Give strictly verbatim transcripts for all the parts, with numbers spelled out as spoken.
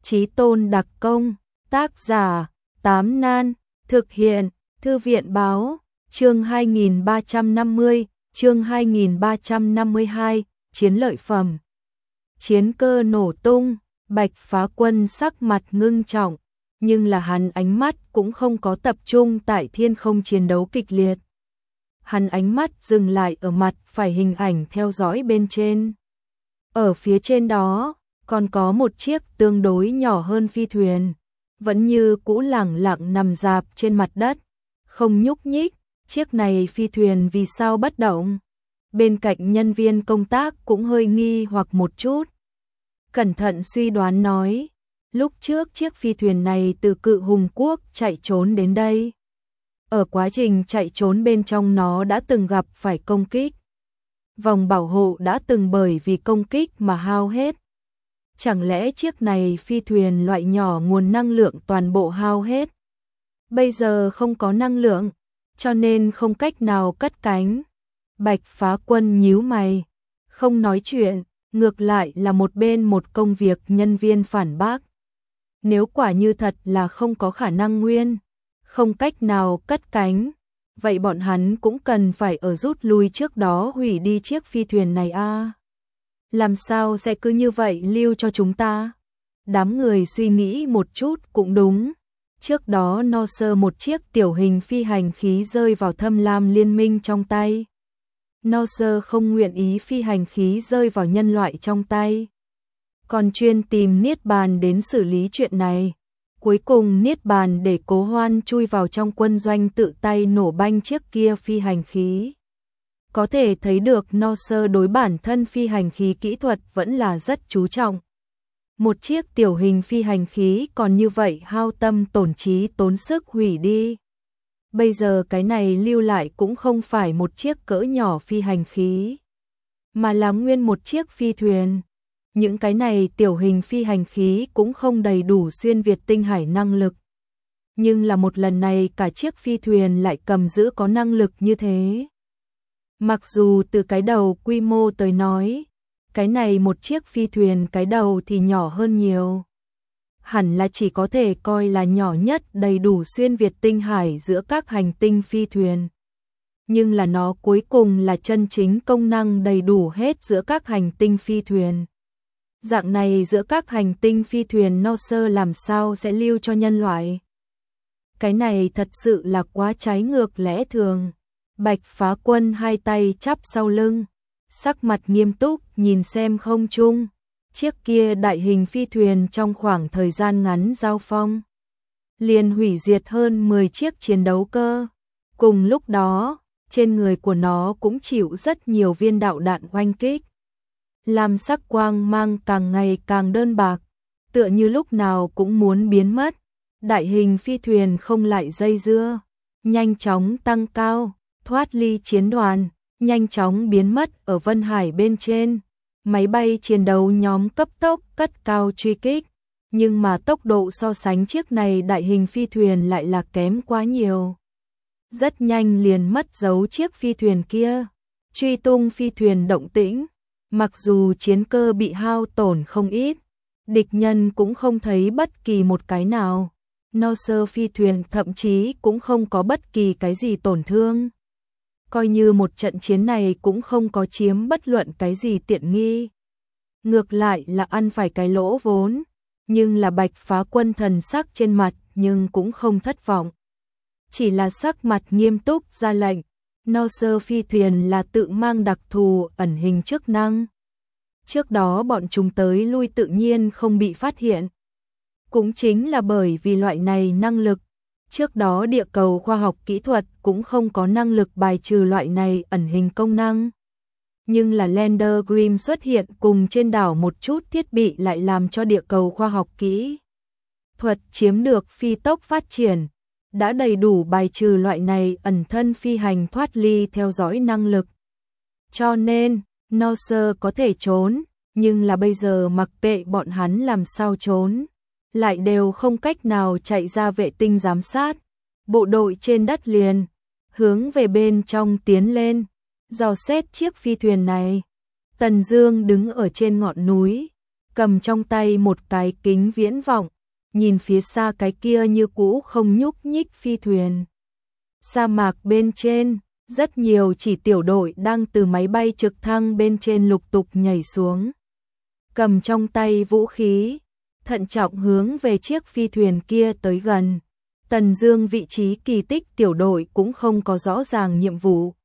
Chí Tôn đặc công, tác giả, Tám Nan, thực hiện, Thư viện báo, chương hai nghìn ba trăm năm mươi, chương hai nghìn ba trăm năm mươi hai, chiến lợi phẩm. Chiến cơ nổ tung, Bạch Phá Quân sắc mặt ngưng trọng, nhưng là hắn ánh mắt cũng không có tập trung tại thiên không chiến đấu kịch liệt. Hắn ánh mắt dừng lại ở mặt phải hình ảnh theo dõi bên trên. Ở phía trên đó, còn có một chiếc tương đối nhỏ hơn phi thuyền, vẫn như cũ lẳng lặng nằm rạp trên mặt đất, không nhúc nhích. Chiếc này phi thuyền vì sao bất động? Bên cạnh nhân viên công tác cũng hơi nghi hoặc một chút. Cẩn thận suy đoán nói, lúc trước chiếc phi thuyền này từ Cự Hùng Quốc chạy trốn đến đây. Ở quá trình chạy trốn bên trong nó đã từng gặp phải công kích. Vòng bảo hộ đã từng bởi vì công kích mà hao hết. Chẳng lẽ chiếc này phi thuyền loại nhỏ nguồn năng lượng toàn bộ hao hết? Bây giờ không có năng lượng, cho nên không cách nào cất cánh. Bạch Phá Quân nhíu mày, không nói chuyện, ngược lại là một bên một công việc nhân viên phản bác. Nếu quả như thật là không có khả năng nguyên, không cách nào cất cánh, vậy bọn hắn cũng cần phải ở rút lui trước đó hủy đi chiếc phi thuyền này a. À? Làm sao sẽ cứ như vậy lưu cho chúng ta? Đám người suy nghĩ một chút cũng đúng. Trước đó no sơ một chiếc tiểu hình phi hành khí rơi vào Thâm Lam Liên Minh trong tay. No sơ không nguyện ý phi hành khí rơi vào nhân loại trong tay, còn chuyên tìm Niết Bàn đến xử lý chuyện này. Cuối cùng Niết Bàn để Cố Hoan chui vào trong quân doanh tự tay nổ banh chiếc kia phi hành khí. Có thể thấy được no sơ đối bản thân phi hành khí kỹ thuật vẫn là rất chú trọng. Một chiếc tiểu hình phi hành khí còn như vậy hao tâm tổn trí tốn sức hủy đi. Bây giờ cái này lưu lại cũng không phải một chiếc cỡ nhỏ phi hành khí, mà là nguyên một chiếc phi thuyền. Những cái này tiểu hình phi hành khí cũng không đầy đủ xuyên việt tinh hải năng lực. Nhưng là một lần này cả chiếc phi thuyền lại cầm giữ có năng lực như thế. Mặc dù từ cái đầu quy mô tới nói, cái này một chiếc phi thuyền cái đầu thì nhỏ hơn nhiều. Hẳn là chỉ có thể coi là nhỏ nhất đầy đủ xuyên việt tinh hải giữa các hành tinh phi thuyền. Nhưng là nó cuối cùng là chân chính công năng đầy đủ hết giữa các hành tinh phi thuyền. Dạng này giữa các hành tinh phi thuyền no sơ làm sao sẽ lưu cho nhân loại? Cái này thật sự là quá trái ngược lẽ thường. Bạch Phá Quân hai tay chắp sau lưng, sắc mặt nghiêm túc nhìn xem không trung. Chiếc kia đại hình phi thuyền trong khoảng thời gian ngắn giao phong, liền hủy diệt hơn mười chiếc chiến đấu cơ. Cùng lúc đó, trên người của nó cũng chịu rất nhiều viên đạo đạn oanh kích. Làm sắc quang mang càng ngày càng đơn bạc, tựa như lúc nào cũng muốn biến mất. Đại hình phi thuyền không lại dây dưa, nhanh chóng tăng cao, thoát ly chiến đoàn, nhanh chóng biến mất ở Vân Hải bên trên. Máy bay chiến đấu nhóm cấp tốc cất cao truy kích, nhưng mà tốc độ so sánh chiếc này đại hình phi thuyền lại là kém quá nhiều. Rất nhanh liền mất dấu chiếc phi thuyền kia, truy tung phi thuyền động tĩnh. Mặc dù chiến cơ bị hao tổn không ít, địch nhân cũng không thấy bất kỳ một cái nào. No sơ phi thuyền thậm chí cũng không có bất kỳ cái gì tổn thương. Coi như một trận chiến này cũng không có chiếm bất luận cái gì tiện nghi. Ngược lại là ăn phải cái lỗ vốn. Nhưng là Bạch Phá Quân thần sắc trên mặt nhưng cũng không thất vọng. Chỉ là sắc mặt nghiêm túc ra lệnh. No sơ phi thuyền là tự mang đặc thù ẩn hình chức năng. Trước đó bọn chúng tới lui tự nhiên không bị phát hiện. Cũng chính là bởi vì loại này năng lực. Trước đó địa cầu khoa học kỹ thuật cũng không có năng lực bài trừ loại này ẩn hình công năng. Nhưng là Lander Grimm xuất hiện cùng trên đảo một chút thiết bị lại làm cho địa cầu khoa học kỹ thuật chiếm được phi tốc phát triển, đã đầy đủ bài trừ loại này ẩn thân phi hành thoát ly theo dõi năng lực. Cho nên, no sơ có thể trốn, nhưng là bây giờ mặc kệ bọn hắn làm sao trốn, lại đều không cách nào chạy ra vệ tinh giám sát. Bộ đội trên đất liền, hướng về bên trong tiến lên, dò xét chiếc phi thuyền này. Tần Dương đứng ở trên ngọn núi, cầm trong tay một cái kính viễn vọng, nhìn phía xa cái kia như cũ không nhúc nhích phi thuyền. Sa mạc bên trên, rất nhiều chỉ tiểu đội đang từ máy bay trực thăng bên trên lục tục nhảy xuống. Cầm trong tay vũ khí, thận trọng hướng về chiếc phi thuyền kia tới gần. Tần Dương vị trí kỳ tích tiểu đội cũng không có rõ ràng nhiệm vụ.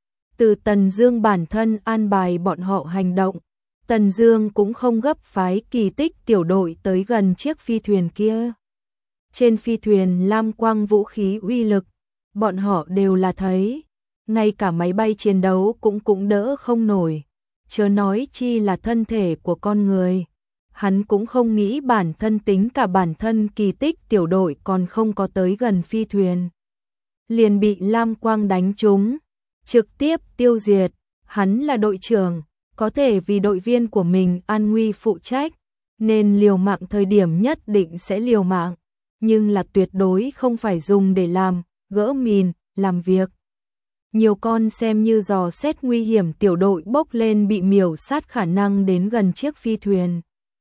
Từ Tần Dương bản thân an bài bọn họ hành động, Tần Dương cũng không gấp phái kỳ tích tiểu đội tới gần chiếc phi thuyền kia. Trên phi thuyền lam quang vũ khí uy lực, bọn họ đều là thấy, ngay cả máy bay chiến đấu cũng cũng đỡ không nổi, chớ nói chi là thân thể của con người. Hắn cũng không nghĩ bản thân tính cả bản thân kỳ tích tiểu đội còn không có tới gần phi thuyền, liền bị lam quang đánh trúng, trực tiếp tiêu diệt. Hắn là đội trưởng, có thể vì đội viên của mình an nguy phụ trách, nên liều mạng thời điểm nhất định sẽ liều mạng, nhưng là tuyệt đối không phải dùng để làm gỡ mìn, làm việc. Nhiều con xem như dò xét nguy hiểm tiểu đội bốc lên bị miểu sát khả năng đến gần chiếc phi thuyền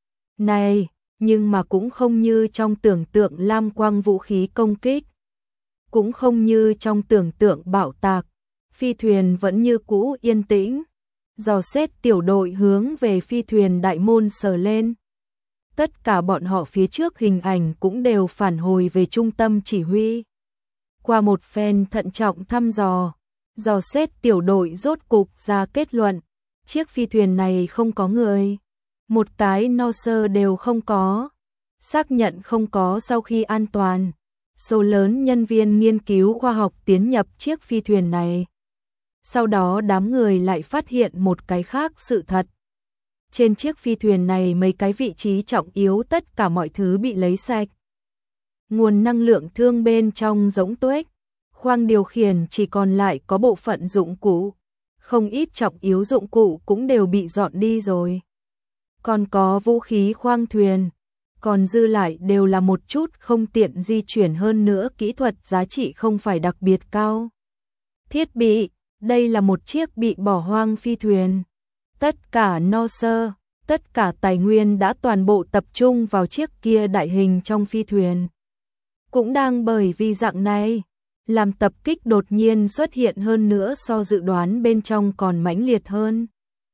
này, nhưng mà cũng không như trong tưởng tượng lam quang vũ khí công kích, cũng không như trong tưởng tượng bạo tạc, phi thuyền vẫn như cũ yên tĩnh. Dò xét tiểu đội hướng về phi thuyền đại môn sờ lên. Tất cả bọn họ phía trước hình ảnh cũng đều phản hồi về trung tâm chỉ huy. Qua một phen thận trọng thăm dò, dò xét tiểu đội rốt cục ra kết luận, chiếc phi thuyền này không có người, một cái no sơ đều không có. Xác nhận không có sau khi an toàn, số lớn nhân viên nghiên cứu khoa học tiến nhập chiếc phi thuyền này. Sau đó đám người lại phát hiện một cái khác sự thật. Trên chiếc phi thuyền này mấy cái vị trí trọng yếu tất cả mọi thứ bị lấy sạch. Nguồn năng lượng thương bên trong rỗng tuếch, khoang điều khiển chỉ còn lại có bộ phận dụng cụ, không ít trọng yếu dụng cụ cũng đều bị dọn đi rồi. Còn có vũ khí khoang thuyền, còn dư lại đều là một chút không tiện di chuyển, hơn nữa kỹ thuật giá trị không phải đặc biệt cao. Thiết bị, đây là một chiếc bị bỏ hoang phi thuyền. Tất cả no sơ, tất cả tài nguyên đã toàn bộ tập trung vào chiếc kia đại hình trong phi thuyền. Cũng đang bởi vì dạng này, làm tập kích đột nhiên xuất hiện, hơn nữa so dự đoán bên trong còn mãnh liệt hơn.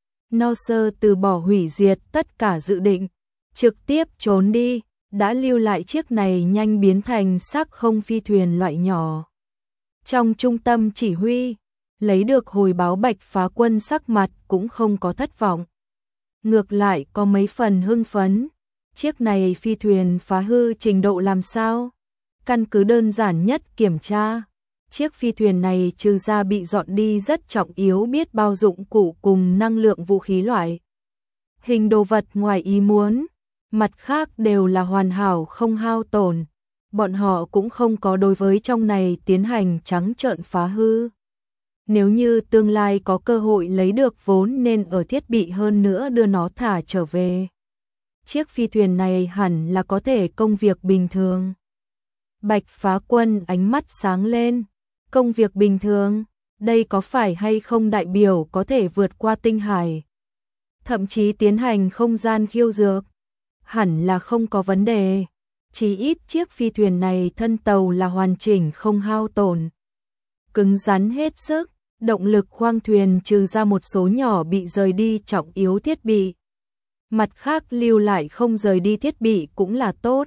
No sơ từ bỏ hủy diệt tất cả dự định, trực tiếp trốn đi, đã lưu lại chiếc này nhanh biến thành xác không phi thuyền loại nhỏ. Trong trung tâm chỉ huy, lấy được hồi báo Bạch Phá Quân sắc mặt cũng không có thất vọng. Ngược lại có mấy phần hưng phấn. Chiếc này phi thuyền phá hư trình độ làm sao? Căn cứ đơn giản nhất kiểm tra, chiếc phi thuyền này trừ ra bị dọn đi rất trọng yếu biết bao dụng cụ cùng năng lượng vũ khí loại hình đồ vật ngoài ý muốn, mặt khác đều là hoàn hảo không hao tổn. Bọn họ cũng không có đối với trong này tiến hành trắng trợn phá hư. Nếu như tương lai có cơ hội lấy được vốn nên ở thiết bị hơn nữa đưa nó thả trở về. Chiếc phi thuyền này hẳn là có thể công việc bình thường. Bạch Phá Quân ánh mắt sáng lên. Công việc bình thường, đây có phải hay không đại biểu có thể vượt qua tinh hải, thậm chí tiến hành không gian khiêu dược? Hẳn là không có vấn đề. Chỉ ít chiếc phi thuyền này thân tàu là hoàn chỉnh không hao tổn, cứng rắn hết sức. Động lực khoang thuyền trừ ra một số nhỏ bị rời đi trọng yếu thiết bị, mặt khác lưu lại không rời đi thiết bị cũng là tốt.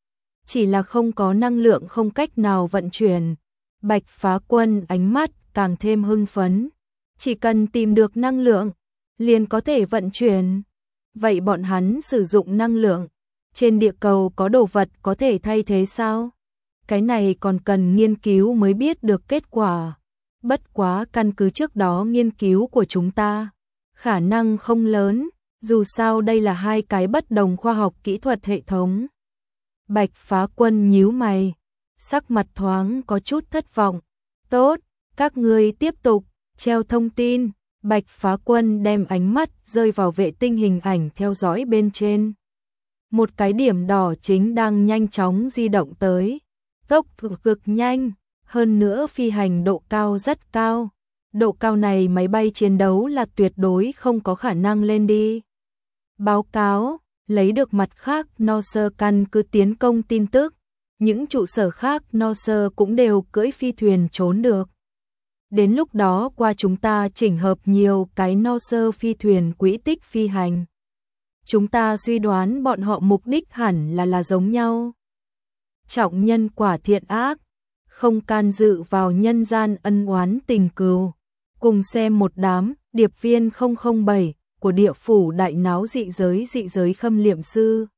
Chỉ là không có năng lượng không cách nào vận chuyển. Bạch Phá Quân ánh mắt càng thêm hưng phấn. Chỉ cần tìm được năng lượng, liền có thể vận chuyển. Vậy bọn hắn sử dụng năng lượng, trên địa cầu có đồ vật có thể thay thế sao? Cái này còn cần nghiên cứu mới biết được kết quả. Bất quá căn cứ trước đó nghiên cứu của chúng ta, khả năng không lớn, dù sao đây là hai cái bất đồng khoa học kỹ thuật hệ thống. Bạch Phá Quân nhíu mày, sắc mặt thoáng có chút thất vọng. Tốt, các ngươi tiếp tục, treo thông tin. Bạch Phá Quân đem ánh mắt rơi vào vệ tinh hình ảnh theo dõi bên trên. Một cái điểm đỏ chính đang nhanh chóng di động tới. Tốc độ cực nhanh, hơn nữa phi hành độ cao rất cao. Độ cao này máy bay chiến đấu là tuyệt đối không có khả năng lên đi. Báo cáo, lấy được mặt khác no sơ căn cứ tiến công tin tức, những trụ sở khác no sơ cũng đều cưỡi phi thuyền trốn được. Đến lúc đó qua chúng ta chỉnh hợp nhiều cái no sơ phi thuyền quỹ tích phi hành. Chúng ta suy đoán bọn họ mục đích hẳn là là giống nhau. Trọng nhân quả thiện ác, không can dự vào nhân gian ân oán tình cừu. Cùng xem một đám điệp viên không không bảy của địa phủ đại náo dị giới dị giới khâm liệm sư.